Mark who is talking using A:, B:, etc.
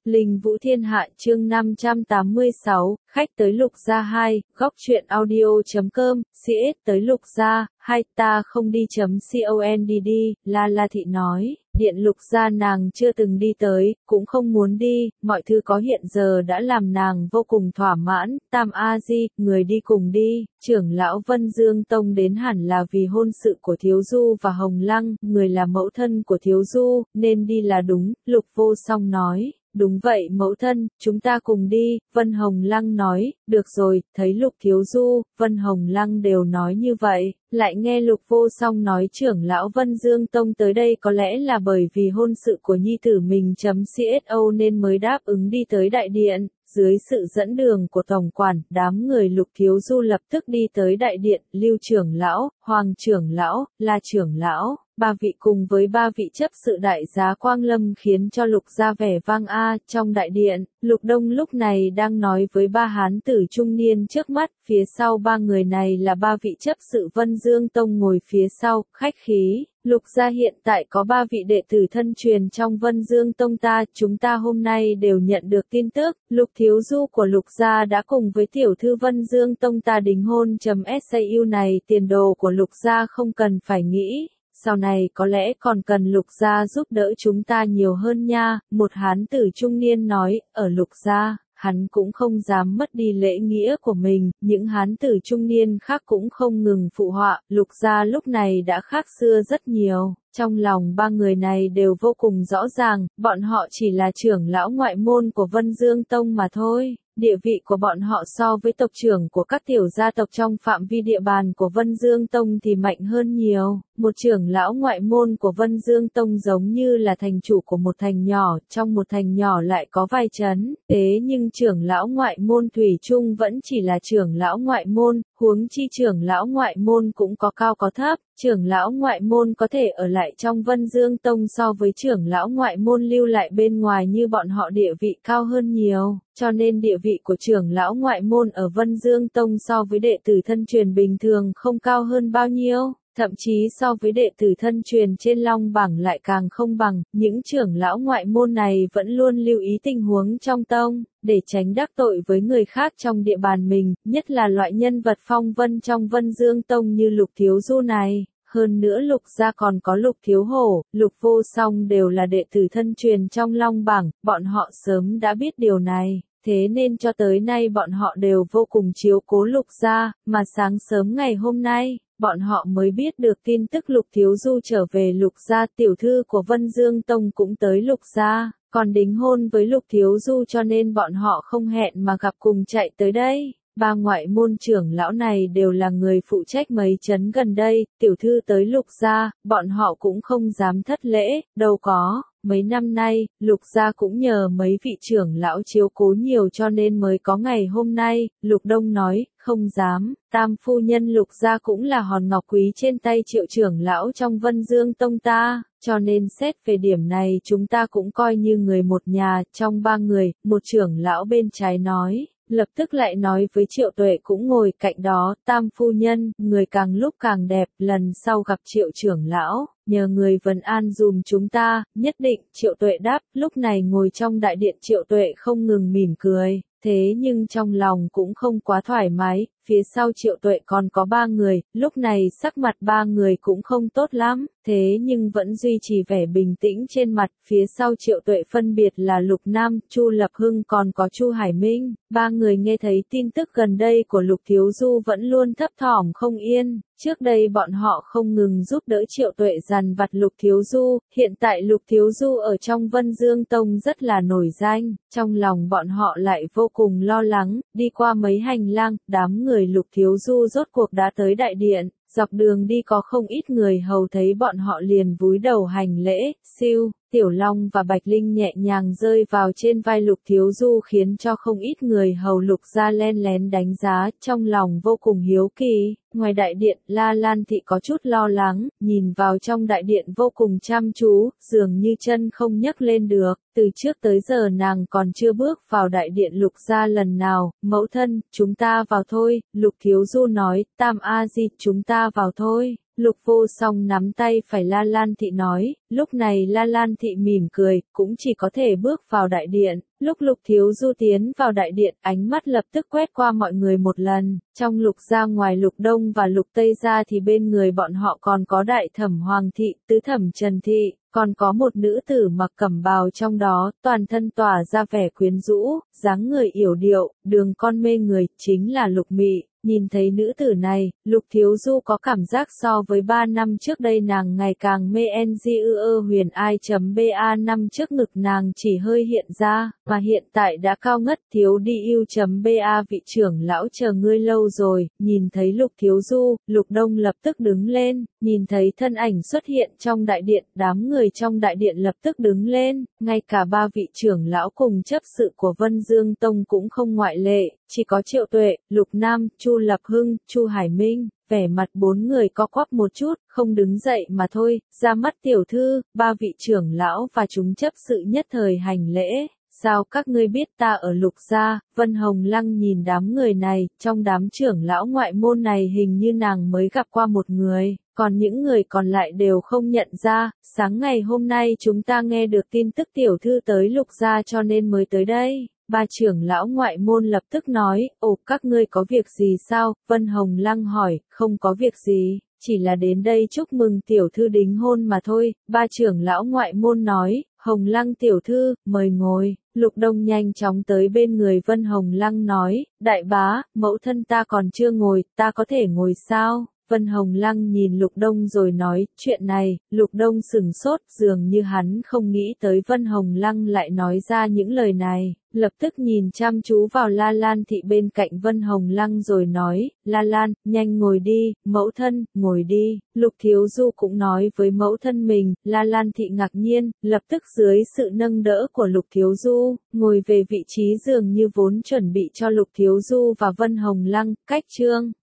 A: Linh Vũ Thiên Hạ chương 586, khách tới Lục Gia 2, góc truyện audio.com, CS tới Lục Gia, 2 ta không đi.condd, La La Thị nói, điện Lục Gia nàng chưa từng đi tới, cũng không muốn đi, mọi thứ có hiện giờ đã làm nàng vô cùng thỏa mãn, Tam A Di, người đi cùng đi, trưởng lão Vân Dương Tông đến hẳn là vì hôn sự của Thiếu Du và Hồng Lăng, người là mẫu thân của Thiếu Du, nên đi là đúng, Lục Vô Song nói. Đúng vậy mẫu thân, chúng ta cùng đi, Vân Hồng Lăng nói, được rồi, thấy Lục Thiếu Du, Vân Hồng Lăng đều nói như vậy, lại nghe Lục Vô Song nói trưởng lão Vân Dương Tông tới đây có lẽ là bởi vì hôn sự của nhi tử mình.CSO nên mới đáp ứng đi tới đại điện. Dưới sự dẫn đường của tổng quản, đám người Lục Thiếu Du lập tức đi tới đại điện, Lưu trưởng lão, Hoàng trưởng lão, La trưởng lão, ba vị cùng với ba vị chấp sự đại giá Quang Lâm khiến cho Lục gia vẻ vang trong đại điện, Lục Đông lúc này đang nói với ba hán tử trung niên trước mắt, phía sau ba người này là ba vị chấp sự Vân Dương Tông ngồi phía sau, khách khí. Lục gia hiện tại có 3 vị đệ tử thân truyền trong Vân Dương Tông ta, chúng ta hôm nay đều nhận được tin tức, Lục Thiếu Du của Lục gia đã cùng với tiểu thư Vân Dương Tông ta đính hôn.SAU này, tiền đồ của Lục gia không cần phải nghĩ. Sau này có lẽ còn cần Lục gia giúp đỡ chúng ta nhiều hơn nha, một hán tử trung niên nói, ở Lục gia. Hắn cũng không dám mất đi lễ nghĩa của mình, những hán tử trung niên khác cũng không ngừng phụ họa, Lục gia lúc này đã khác xưa rất nhiều. Trong lòng ba người này đều vô cùng rõ ràng, bọn họ chỉ là trưởng lão ngoại môn của Vân Dương Tông mà thôi. Địa vị của bọn họ so với tộc trưởng của các tiểu gia tộc trong phạm vi địa bàn của Vân Dương Tông thì mạnh hơn nhiều. Một trưởng lão ngoại môn của Vân Dương Tông giống như là thành chủ của một thành nhỏ, trong một thành nhỏ lại có vài trấn. Thế nhưng trưởng lão ngoại môn thủy chung vẫn chỉ là trưởng lão ngoại môn, huống chi trưởng lão ngoại môn cũng có cao có thấp. Trưởng lão ngoại môn có thể ở lại trong Vân Dương Tông so với trưởng lão ngoại môn lưu lại bên ngoài như bọn họ địa vị cao hơn nhiều, cho nên địa vị của trưởng lão ngoại môn ở Vân Dương Tông so với đệ tử thân truyền bình thường không cao hơn bao nhiêu, thậm chí so với đệ tử thân truyền trên Long Bảng lại càng không bằng, những trưởng lão ngoại môn này vẫn luôn lưu ý tình huống trong tông, để tránh đắc tội với người khác trong địa bàn mình, nhất là loại nhân vật phong vân trong Vân Dương Tông như Lục Thiếu Du này. Hơn nữa Lục gia còn có Lục Thiếu Hổ, Lục Vô Song đều là đệ tử thân truyền trong Long Bảng, bọn họ sớm đã biết điều này. Thế nên cho tới nay bọn họ đều vô cùng chiếu cố Lục gia, mà sáng sớm ngày hôm nay, bọn họ mới biết được tin tức Lục Thiếu Du trở về Lục gia, tiểu thư của Vân Dương Tông cũng tới Lục gia, còn đính hôn với Lục Thiếu Du cho nên bọn họ không hẹn mà gặp cùng chạy tới đây. Ba ngoại môn trưởng lão này đều là người phụ trách mấy trấn gần đây, tiểu thư tới Lục gia, bọn họ cũng không dám thất lễ, đâu có. Mấy năm nay, Lục gia cũng nhờ mấy vị trưởng lão chiếu cố nhiều cho nên mới có ngày hôm nay, Lục Đông nói, không dám, tam phu nhân Lục gia cũng là hòn ngọc quý trên tay Triệu trưởng lão trong Vân Dương Tông ta, cho nên xét về điểm này chúng ta cũng coi như người một nhà, trong ba người, một trưởng lão bên trái nói. Lập tức lại nói với Triệu Tuệ cũng ngồi cạnh đó, tam phu nhân, người càng lúc càng đẹp, lần sau gặp Triệu trưởng lão, nhờ người vấn an dùm chúng ta, nhất định, Triệu Tuệ đáp, lúc này ngồi trong đại điện Triệu Tuệ không ngừng mỉm cười, thế nhưng trong lòng cũng không quá thoải mái, phía sau Triệu Tuệ còn có ba người, lúc này sắc mặt ba người cũng không tốt lắm, thế nhưng vẫn duy trì vẻ bình tĩnh trên mặt, phía sau Triệu Tuệ phân biệt là Lục Nam, Chu Lập Hưng còn có Chu Hải Minh, ba người nghe thấy tin tức gần đây của Lục Thiếu Du vẫn luôn thấp thỏm không yên. Trước đây bọn họ không ngừng giúp đỡ Triệu Tuệ dằn vặt Lục Thiếu Du, hiện tại Lục Thiếu Du ở trong Vân Dương Tông rất là nổi danh, trong lòng bọn họ lại vô cùng lo lắng, đi qua mấy hành lang, đám người Lục Thiếu Du rốt cuộc đã tới đại điện, dọc đường đi có không ít người hầu thấy bọn họ liền vúi đầu hành lễ, siêu. Tiểu Long và Bạch Linh nhẹ nhàng rơi vào trên vai Lục Thiếu Du khiến cho không ít người hầu Lục gia len lén đánh giá, trong lòng vô cùng hiếu kỳ. Ngoài đại điện, La Lan Thị có chút lo lắng, nhìn vào trong đại điện vô cùng chăm chú, dường như chân không nhấc lên được. Từ trước tới giờ nàng còn chưa bước vào đại điện Lục gia lần nào, mẫu thân, chúng ta vào thôi, Lục Thiếu Du nói, Tam A Di, chúng ta vào thôi. Lục Vô Song nắm tay phải La Lan Thị nói, lúc này La Lan Thị mỉm cười, cũng chỉ có thể bước vào đại điện. Lúc Lục Thiếu Du tiến vào đại điện, ánh mắt lập tức quét qua mọi người một lần, trong Lục gia ngoài Lục Đông và Lục Tây gia thì bên người bọn họ còn có Đại Thẩm Hoàng Thị, Tứ Thẩm Trần Thị, còn có một nữ tử mặc cẩm bào trong đó, toàn thân tỏa ra vẻ quyến rũ, dáng người yểu điệu, đường con mê người, chính là Lục Mị. Nhìn thấy nữ tử này, Lục Thiếu Du có cảm giác so với 3 năm trước đây nàng ngày càng mê huyền ai.ba năm trước ngực nàng chỉ hơi hiện ra, mà hiện tại đã cao ngất. Thiếu đi yêu.ba vị trưởng lão chờ ngươi lâu rồi. Nhìn thấy Lục Thiếu Du, Lục Đông lập tức đứng lên, nhìn thấy thân ảnh xuất hiện trong đại điện, đám người trong đại điện lập tức đứng lên, ngay cả 3 vị trưởng lão cùng chấp sự của Vân Dương Tông cũng không ngoại lệ, chỉ có Triệu Tuệ, Lục Nam, Chu Lập Hưng, Chu Hải Minh, vẻ mặt 4 người co quắp một chút, không đứng dậy mà thôi. Ra mắt tiểu thư. 3 vị trưởng lão và chúng chấp sự nhất thời hành lễ. Sao các ngươi biết ta ở Lục gia? Vân Hồng Lăng nhìn đám người này, trong đám trưởng lão ngoại môn này hình như nàng mới gặp qua một người, còn những người còn lại đều không nhận ra. Sáng ngày hôm nay chúng ta nghe được tin tức tiểu thư tới Lục gia cho nên mới tới đây. 3 trưởng lão ngoại môn lập tức nói, ồ, các ngươi có việc gì sao? Vân Hồng Lăng hỏi, không có việc gì, chỉ là đến đây chúc mừng tiểu thư đính hôn mà thôi. 3 trưởng lão ngoại môn nói, Hồng Lăng tiểu thư, mời ngồi. Lục Đông nhanh chóng tới bên người Vân Hồng Lăng nói, đại bá, mẫu thân ta còn chưa ngồi, ta có thể ngồi sao? Vân Hồng Lăng nhìn Lục Đông rồi nói, chuyện này. Lục Đông sửng sốt, dường như hắn không nghĩ tới Vân Hồng Lăng lại nói ra những lời này, lập tức nhìn chăm chú vào La Lan Thị bên cạnh Vân Hồng Lăng rồi nói, La Lan, nhanh ngồi đi, mẫu thân, ngồi đi. Lục Thiếu Du cũng nói với mẫu thân mình. La Lan Thị ngạc nhiên, lập tức dưới sự nâng đỡ của Lục Thiếu Du, ngồi về vị trí dường như vốn chuẩn bị cho Lục Thiếu Du và Vân Hồng Lăng. Cách chương